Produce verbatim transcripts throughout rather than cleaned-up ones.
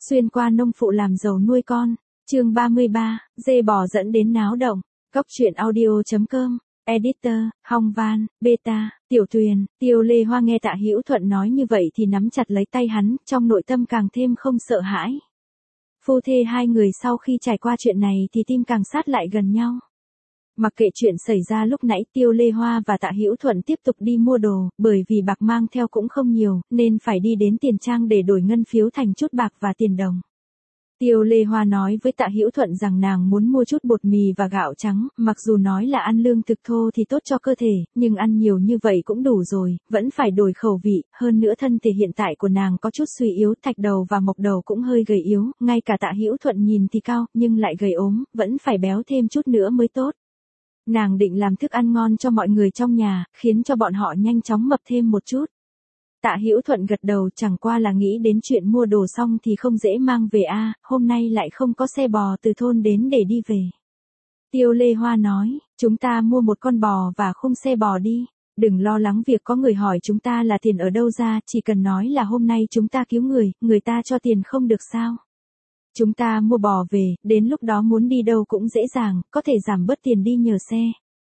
Xuyên qua nông phụ làm giàu nuôi con. Chương ba mươi ba, dê bò dẫn đến náo động. Cốc truyện audio chấm com. Editor, Hong Van, Beta, Tiểu Tuyền. Tiêu Lê Hoa nghe Tạ Hữu Thuận nói như vậy thì nắm chặt lấy tay hắn, trong nội tâm càng thêm không sợ hãi. Phu thê hai người sau khi trải qua chuyện này thì tim càng sát lại gần nhau. Mặc kệ chuyện xảy ra lúc nãy, Tiêu Lê Hoa và Tạ Hữu Thuận tiếp tục đi mua đồ, bởi vì bạc mang theo cũng không nhiều, nên phải đi đến tiền trang để đổi ngân phiếu thành chút bạc và tiền đồng. Tiêu Lê Hoa nói với Tạ Hữu Thuận rằng nàng muốn mua chút bột mì và gạo trắng, mặc dù nói là ăn lương thực thô thì tốt cho cơ thể, nhưng ăn nhiều như vậy cũng đủ rồi, vẫn phải đổi khẩu vị, hơn nữa thân thể hiện tại của nàng có chút suy yếu, thạch đầu và mộc đầu cũng hơi gầy yếu, ngay cả Tạ Hữu Thuận nhìn thì cao, nhưng lại gầy ốm, vẫn phải béo thêm chút nữa mới tốt. Nàng định làm thức ăn ngon cho mọi người trong nhà, khiến cho bọn họ nhanh chóng mập thêm một chút. Tạ Hữu Thuận gật đầu, chẳng qua là nghĩ đến chuyện mua đồ xong thì không dễ mang về a, à, hôm nay lại không có xe bò từ thôn đến để đi về. Tiêu Lê Hoa nói, chúng ta mua một con bò và khung xe bò đi, đừng lo lắng việc có người hỏi chúng ta là tiền ở đâu ra, chỉ cần nói là hôm nay chúng ta cứu người, người ta cho tiền không được sao. Chúng ta mua bò về, đến lúc đó muốn đi đâu cũng dễ dàng, có thể giảm bớt tiền đi nhờ xe.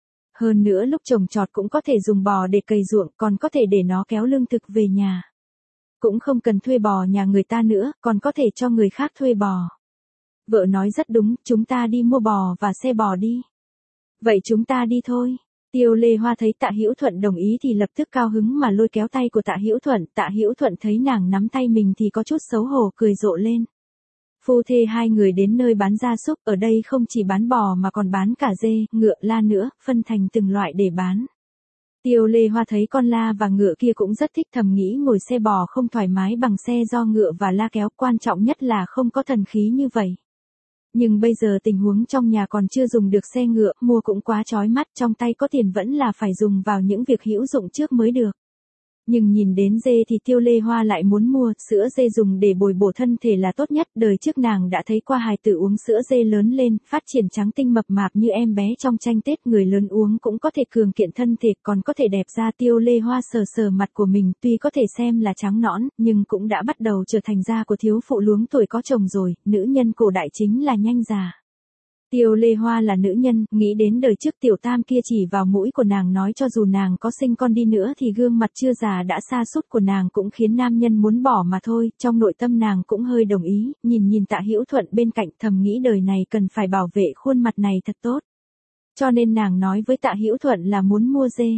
Hơn nữa lúc trồng trọt cũng có thể dùng bò để cày ruộng, còn có thể để nó kéo lương thực về nhà. Cũng không cần thuê bò nhà người ta nữa, còn có thể cho người khác thuê bò. Vợ nói rất đúng, chúng ta đi mua bò và xe bò đi. Vậy chúng ta đi thôi. Tiêu Lê Hoa thấy Tạ Hữu Thuận đồng ý thì lập tức cao hứng mà lôi kéo tay của Tạ Hữu Thuận. Tạ Hữu Thuận thấy nàng nắm tay mình thì có chút xấu hổ, cười rộ lên. Phu thê hai người đến nơi bán gia súc, ở đây không chỉ bán bò mà còn bán cả dê, ngựa, la nữa, phân thành từng loại để bán. Tiêu Lê Hoa thấy con la và ngựa kia cũng rất thích, thầm nghĩ ngồi xe bò không thoải mái bằng xe do ngựa và la kéo, quan trọng nhất là không có thần khí như vậy. Nhưng bây giờ tình huống trong nhà còn chưa dùng được xe ngựa, mua cũng quá chói mắt, trong tay có tiền vẫn là phải dùng vào những việc hữu dụng trước mới được. Nhưng nhìn đến dê thì Tiêu Lê Hoa lại muốn mua, sữa dê dùng để bồi bổ thân thể là tốt nhất, đời trước nàng đã thấy qua hài tử uống sữa dê lớn lên, phát triển trắng tinh mập mạp như em bé trong tranh Tết, người lớn uống cũng có thể cường kiện thân thể, còn có thể đẹp da. Tiêu Lê Hoa sờ sờ mặt của mình, tuy có thể xem là trắng nõn, nhưng cũng đã bắt đầu trở thành da của thiếu phụ luống tuổi có chồng rồi, nữ nhân cổ đại chính là nhanh già. Tiêu Lê Hoa là nữ nhân, nghĩ đến đời trước tiểu tam kia chỉ vào mũi của nàng nói cho dù nàng có sinh con đi nữa thì gương mặt chưa già đã sa sút của nàng cũng khiến nam nhân muốn bỏ mà thôi, trong nội tâm nàng cũng hơi đồng ý, nhìn nhìn Tạ Hữu Thuận bên cạnh thầm nghĩ đời này cần phải bảo vệ khuôn mặt này thật tốt. Cho nên nàng nói với Tạ Hữu Thuận là muốn mua dê.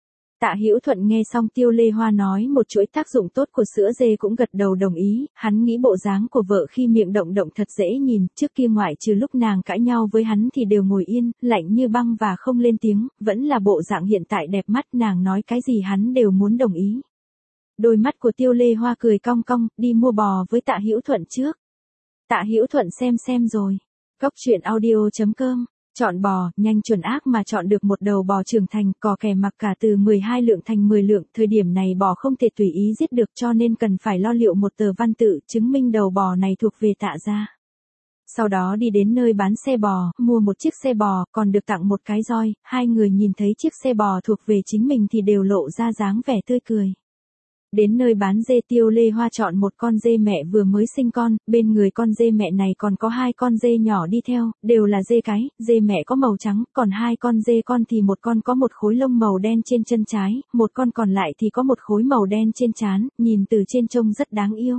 Tạ Hữu Thuận nghe xong Tiêu Lê Hoa nói một chuỗi tác dụng tốt của sữa dê cũng gật đầu đồng ý, hắn nghĩ bộ dáng của vợ khi miệng động động thật dễ nhìn, trước kia ngoại trừ lúc nàng cãi nhau với hắn thì đều ngồi yên, lạnh như băng và không lên tiếng, vẫn là bộ dạng hiện tại đẹp mắt, nàng nói cái gì hắn đều muốn đồng ý. Đôi mắt của Tiêu Lê Hoa cười cong cong, đi mua bò với Tạ Hữu Thuận trước. Tạ Hữu Thuận xem xem rồi. Cốc truyện audio chấm com. Chọn bò, nhanh chuẩn ác mà chọn được một đầu bò trưởng thành, cò kè mặc cả từ mười hai lượng thành mười lượng, thời điểm này bò không thể tùy ý giết được cho nên cần phải lo liệu một tờ văn tự chứng minh đầu bò này thuộc về Tạ gia. Sau đó đi đến nơi bán xe bò, mua một chiếc xe bò, còn được tặng một cái roi, hai người nhìn thấy chiếc xe bò thuộc về chính mình thì đều lộ ra dáng vẻ tươi cười. Đến nơi bán dê, Tiêu Lê Hoa chọn một con dê mẹ vừa mới sinh con, bên người con dê mẹ này còn có hai con dê nhỏ đi theo, đều là dê cái, dê mẹ có màu trắng, còn hai con dê con thì một con có một khối lông màu đen trên chân trái, một con còn lại thì có một khối màu đen trên trán, nhìn từ trên trông rất đáng yêu.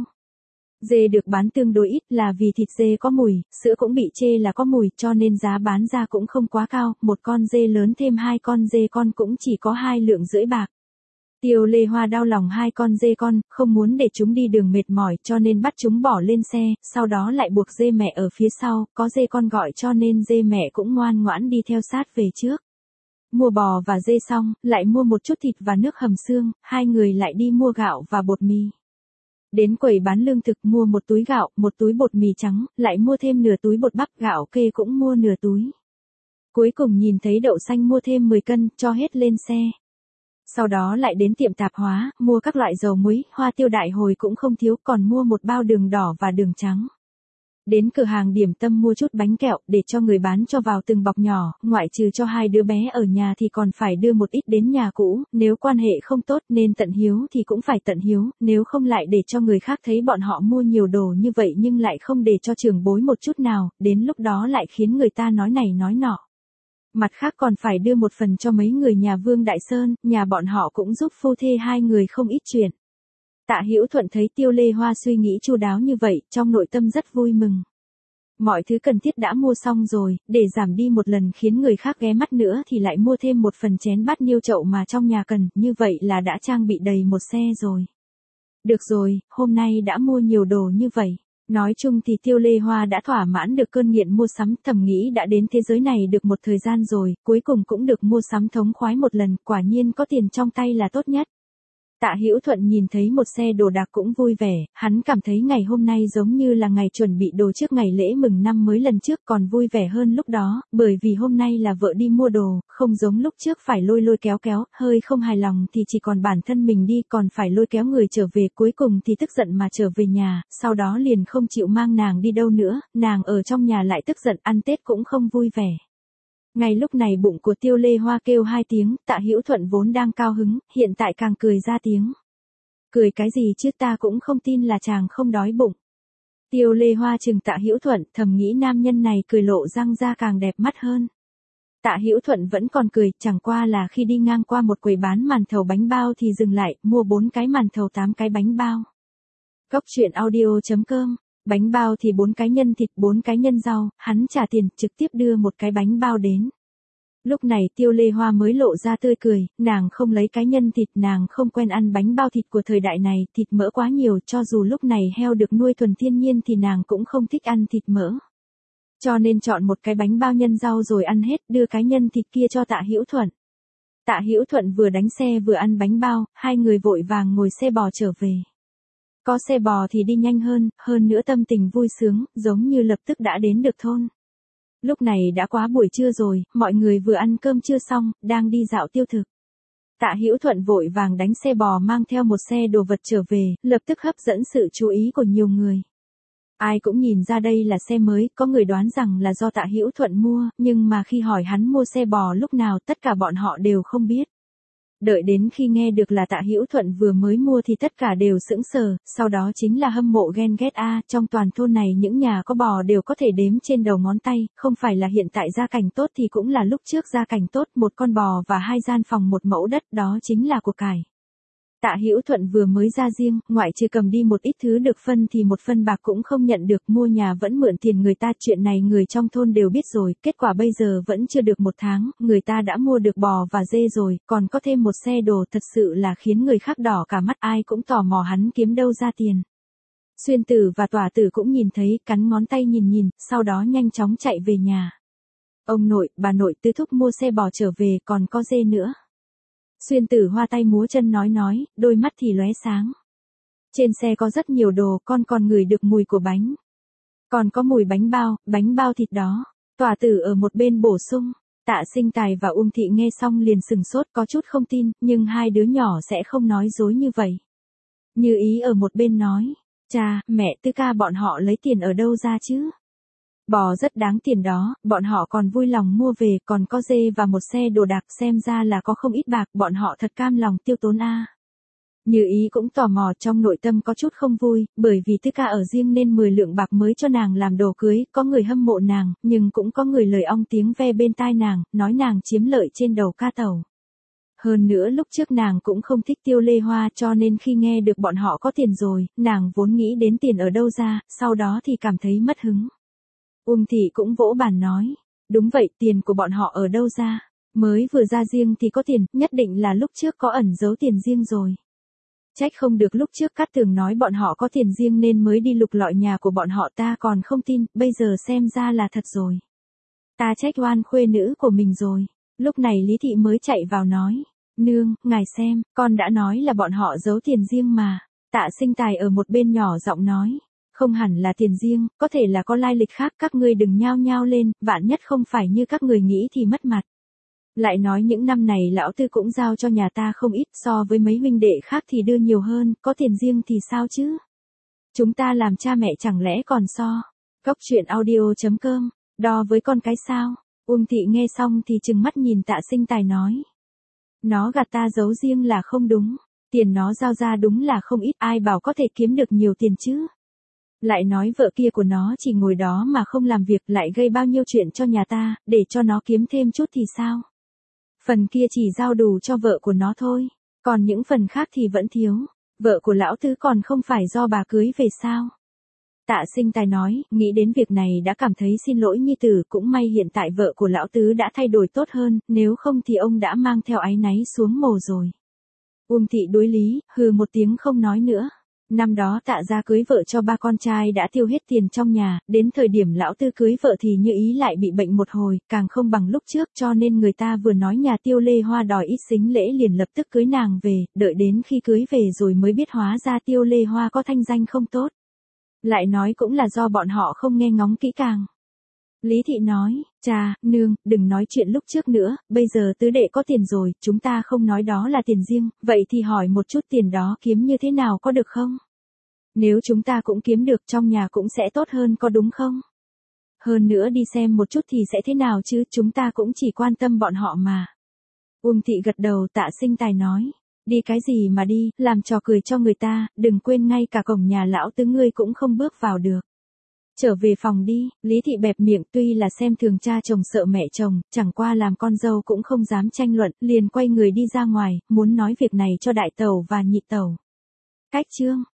Dê được bán tương đối ít là vì thịt dê có mùi, sữa cũng bị chê là có mùi cho nên giá bán ra cũng không quá cao, một con dê lớn thêm hai con dê con cũng chỉ có hai lượng rưỡi bạc. Tiêu Lê Hoa đau lòng hai con dê con, không muốn để chúng đi đường mệt mỏi cho nên bắt chúng bỏ lên xe, sau đó lại buộc dê mẹ ở phía sau, có dê con gọi cho nên dê mẹ cũng ngoan ngoãn đi theo sát về trước. Mua bò và dê xong, lại mua một chút thịt và nước hầm xương, hai người lại đi mua gạo và bột mì. Đến quầy bán lương thực mua một túi gạo, một túi bột mì trắng, lại mua thêm nửa túi bột bắp, gạo kê cũng mua nửa túi. Cuối cùng nhìn thấy đậu xanh mua thêm mười cân, cho hết lên xe. Sau đó lại đến tiệm tạp hóa, mua các loại dầu muối, hoa tiêu đại hồi cũng không thiếu, còn mua một bao đường đỏ và đường trắng. Đến cửa hàng điểm tâm mua chút bánh kẹo để cho người bán cho vào từng bọc nhỏ, ngoại trừ cho hai đứa bé ở nhà thì còn phải đưa một ít đến nhà cũ, nếu quan hệ không tốt nên tận hiếu thì cũng phải tận hiếu, nếu không lại để cho người khác thấy bọn họ mua nhiều đồ như vậy nhưng lại không để cho trưởng bối một chút nào, đến lúc đó lại khiến người ta nói này nói nọ. Mặt khác còn phải đưa một phần cho mấy người nhà Vương Đại Sơn, nhà bọn họ cũng giúp phu thê hai người không ít chuyện. Tạ Hữu Thuận thấy Tiêu Lê Hoa suy nghĩ chu đáo như vậy, trong nội tâm rất vui mừng. Mọi thứ cần thiết đã mua xong rồi, để giảm đi một lần khiến người khác ghé mắt nữa thì lại mua thêm một phần chén bát niêu chậu mà trong nhà cần, như vậy là đã trang bị đầy một xe rồi. Được rồi, hôm nay đã mua nhiều đồ như vậy. Nói chung thì Tiêu Lê Hoa đã thỏa mãn được cơn nghiện mua sắm, thầm nghĩ đã đến thế giới này được một thời gian rồi, cuối cùng cũng được mua sắm thống khoái một lần, quả nhiên có tiền trong tay là tốt nhất. Tạ Hữu Thuận nhìn thấy một xe đồ đạc cũng vui vẻ, hắn cảm thấy ngày hôm nay giống như là ngày chuẩn bị đồ trước ngày lễ mừng năm mới lần trước còn vui vẻ hơn lúc đó, bởi vì hôm nay là vợ đi mua đồ, không giống lúc trước phải lôi lôi kéo kéo, hơi không hài lòng thì chỉ còn bản thân mình đi còn phải lôi kéo người trở về, cuối cùng thì tức giận mà trở về nhà, sau đó liền không chịu mang nàng đi đâu nữa, nàng ở trong nhà lại tức giận, ăn Tết cũng không vui vẻ. Ngay lúc này bụng của Tiêu Lê Hoa kêu hai tiếng, Tạ Hữu Thuận vốn đang cao hứng, hiện tại càng cười ra tiếng. Cười cái gì chứ, ta cũng không tin là chàng không đói bụng. Tiêu Lê Hoa trừng Tạ Hữu Thuận, thầm nghĩ nam nhân này cười lộ răng ra càng đẹp mắt hơn. Tạ Hữu Thuận vẫn còn cười, chẳng qua là khi đi ngang qua một quầy bán màn thầu bánh bao thì dừng lại, mua bốn cái màn thầu tám cái bánh bao. Cốc truyện audio chấm com. Bánh bao thì bốn cái nhân thịt, bốn cái nhân rau, hắn trả tiền, trực tiếp đưa một cái bánh bao đến. Lúc này Tiêu Lê Hoa mới lộ ra tươi cười, nàng không lấy cái nhân thịt, nàng không quen ăn bánh bao thịt của thời đại này, thịt mỡ quá nhiều, cho dù lúc này heo được nuôi thuần thiên nhiên thì nàng cũng không thích ăn thịt mỡ. Cho nên chọn một cái bánh bao nhân rau rồi ăn hết, đưa cái nhân thịt kia cho Tạ Hữu Thuận. Tạ Hữu Thuận vừa đánh xe vừa ăn bánh bao, hai người vội vàng ngồi xe bò trở về. Có xe bò thì đi nhanh hơn, hơn nữa tâm tình vui sướng, giống như lập tức đã đến được thôn. Lúc này đã quá buổi trưa rồi, mọi người vừa ăn cơm trưa xong, đang đi dạo tiêu thực. Tạ Hữu Thuận vội vàng đánh xe bò mang theo một xe đồ vật trở về, lập tức hấp dẫn sự chú ý của nhiều người. Ai cũng nhìn ra đây là xe mới, có người đoán rằng là do Tạ Hữu Thuận mua, nhưng mà khi hỏi hắn mua xe bò lúc nào tất cả bọn họ đều không biết. Đợi đến khi nghe được là Tạ Hữu Thuận vừa mới mua thì tất cả đều sững sờ, sau đó chính là hâm mộ ghen ghét a, trong toàn thôn này những nhà có bò đều có thể đếm trên đầu ngón tay, không phải là hiện tại gia cảnh tốt thì cũng là lúc trước gia cảnh tốt, một con bò và hai gian phòng một mẫu đất, đó chính là của cải. Tạ Hữu Thuận vừa mới ra riêng, ngoại trừ cầm đi một ít thứ được phân thì một phân bạc cũng không nhận được, mua nhà vẫn mượn tiền người ta, chuyện này người trong thôn đều biết rồi, kết quả bây giờ vẫn chưa được một tháng, người ta đã mua được bò và dê rồi, còn có thêm một xe đồ, thật sự là khiến người khác đỏ cả mắt, ai cũng tò mò hắn kiếm đâu ra tiền. Xuyên Tử và Tỏa Tử cũng nhìn thấy, cắn ngón tay nhìn nhìn, sau đó nhanh chóng chạy về nhà. Ông nội, bà nội, Tứ thúc mua xe bò trở về, còn có dê nữa. Xuyên Tử hoa tay múa chân nói nói, đôi mắt thì lóe sáng. Trên xe có rất nhiều đồ, con còn ngửi được mùi của bánh. Còn có mùi bánh bao, bánh bao thịt đó. Tỏa Tử ở một bên bổ sung. Tạ Sinh Tài và Uông Thị nghe xong liền sừng sốt, có chút không tin, nhưng hai đứa nhỏ sẽ không nói dối như vậy. Như Ý ở một bên nói, cha, mẹ, Tư ca bọn họ lấy tiền ở đâu ra chứ? Bò rất đáng tiền đó, bọn họ còn vui lòng mua về, còn có dê và một xe đồ đạc, xem ra là có không ít bạc, bọn họ thật cam lòng tiêu tốn a. Như Ý cũng tò mò, trong nội tâm có chút không vui, bởi vì Tư ca ở riêng nên mười lượng bạc mới cho nàng làm đồ cưới, có người hâm mộ nàng, nhưng cũng có người lời ong tiếng ve bên tai nàng, nói nàng chiếm lợi trên đầu ca tẩu. Hơn nữa lúc trước nàng cũng không thích Tiêu Lê Hoa, cho nên khi nghe được bọn họ có tiền rồi, nàng vốn nghĩ đến tiền ở đâu ra, sau đó thì cảm thấy mất hứng. Uông Thị cũng vỗ bàn nói, đúng vậy, tiền của bọn họ ở đâu ra, mới vừa ra riêng thì có tiền, nhất định là lúc trước có ẩn giấu tiền riêng rồi. Trách không được lúc trước Cát Tường nói bọn họ có tiền riêng nên mới đi lục lọi nhà của bọn họ, ta còn không tin, bây giờ xem ra là thật rồi. Ta trách oan khuê nữ của mình rồi. Lúc này Lý Thị mới chạy vào nói, nương, ngài xem, con đã nói là bọn họ giấu tiền riêng mà. Tạ Sinh Tài ở một bên nhỏ giọng nói, không hẳn là tiền riêng, có thể là có lai lịch khác, các ngươi đừng nhao nhao lên, vạn nhất không phải như các người nghĩ thì mất mặt. Lại nói những năm này lão Tư cũng giao cho nhà ta không ít, so với mấy huynh đệ khác thì đưa nhiều hơn, có tiền riêng thì sao chứ? Chúng ta làm cha mẹ chẳng lẽ còn so? Cốc truyện audio chấm com, đo với con cái sao? Uông Thị nghe xong thì trừng mắt nhìn Tạ Sinh Tài nói. Nó gạt ta giấu riêng là không đúng, tiền nó giao ra đúng là không ít, ai bảo có thể kiếm được nhiều tiền chứ. Lại nói vợ kia của nó chỉ ngồi đó mà không làm việc, lại gây bao nhiêu chuyện cho nhà ta, để cho nó kiếm thêm chút thì sao? Phần kia chỉ giao đủ cho vợ của nó thôi, còn những phần khác thì vẫn thiếu. Vợ của lão tứ còn không phải do bà cưới về sao? Tạ Sinh Tài nói, nghĩ đến việc này đã cảm thấy xin lỗi nhi tử, cũng may hiện tại vợ của lão tứ đã thay đổi tốt hơn, nếu không thì ông đã mang theo áy náy xuống mồ rồi. Uông Thị đối lý, hừ một tiếng không nói nữa. Năm đó Tạ gia cưới vợ cho ba con trai đã tiêu hết tiền trong nhà, đến thời điểm lão tư cưới vợ thì như ý lại bị bệnh một hồi, càng không bằng lúc trước, cho nên người ta vừa nói nhà Tiêu Lê Hoa đòi ít sính lễ liền lập tức cưới nàng về, đợi đến khi cưới về rồi mới biết hóa ra Tiêu Lê Hoa có thanh danh không tốt. Lại nói cũng là do bọn họ không nghe ngóng kỹ càng. Lý Thị nói, cha, nương, đừng nói chuyện lúc trước nữa, bây giờ tứ đệ có tiền rồi, chúng ta không nói đó là tiền riêng, vậy thì hỏi một chút tiền đó kiếm như thế nào có được không? Nếu chúng ta cũng kiếm được trong nhà cũng sẽ tốt hơn có đúng không? Hơn nữa đi xem một chút thì sẽ thế nào chứ, chúng ta cũng chỉ quan tâm bọn họ mà. Uông Thị gật đầu. Tạ Sinh Tài nói, đi cái gì mà đi, làm trò cười cho người ta, đừng quên ngay cả cổng nhà lão tứ ngươi cũng không bước vào được. Trở về phòng đi. Lý Thị bẹp miệng, tuy là xem thường cha chồng sợ mẹ chồng, chẳng qua làm con dâu cũng không dám tranh luận, liền quay người đi ra ngoài, muốn nói việc này cho đại tẩu và nhị tẩu. Cách chương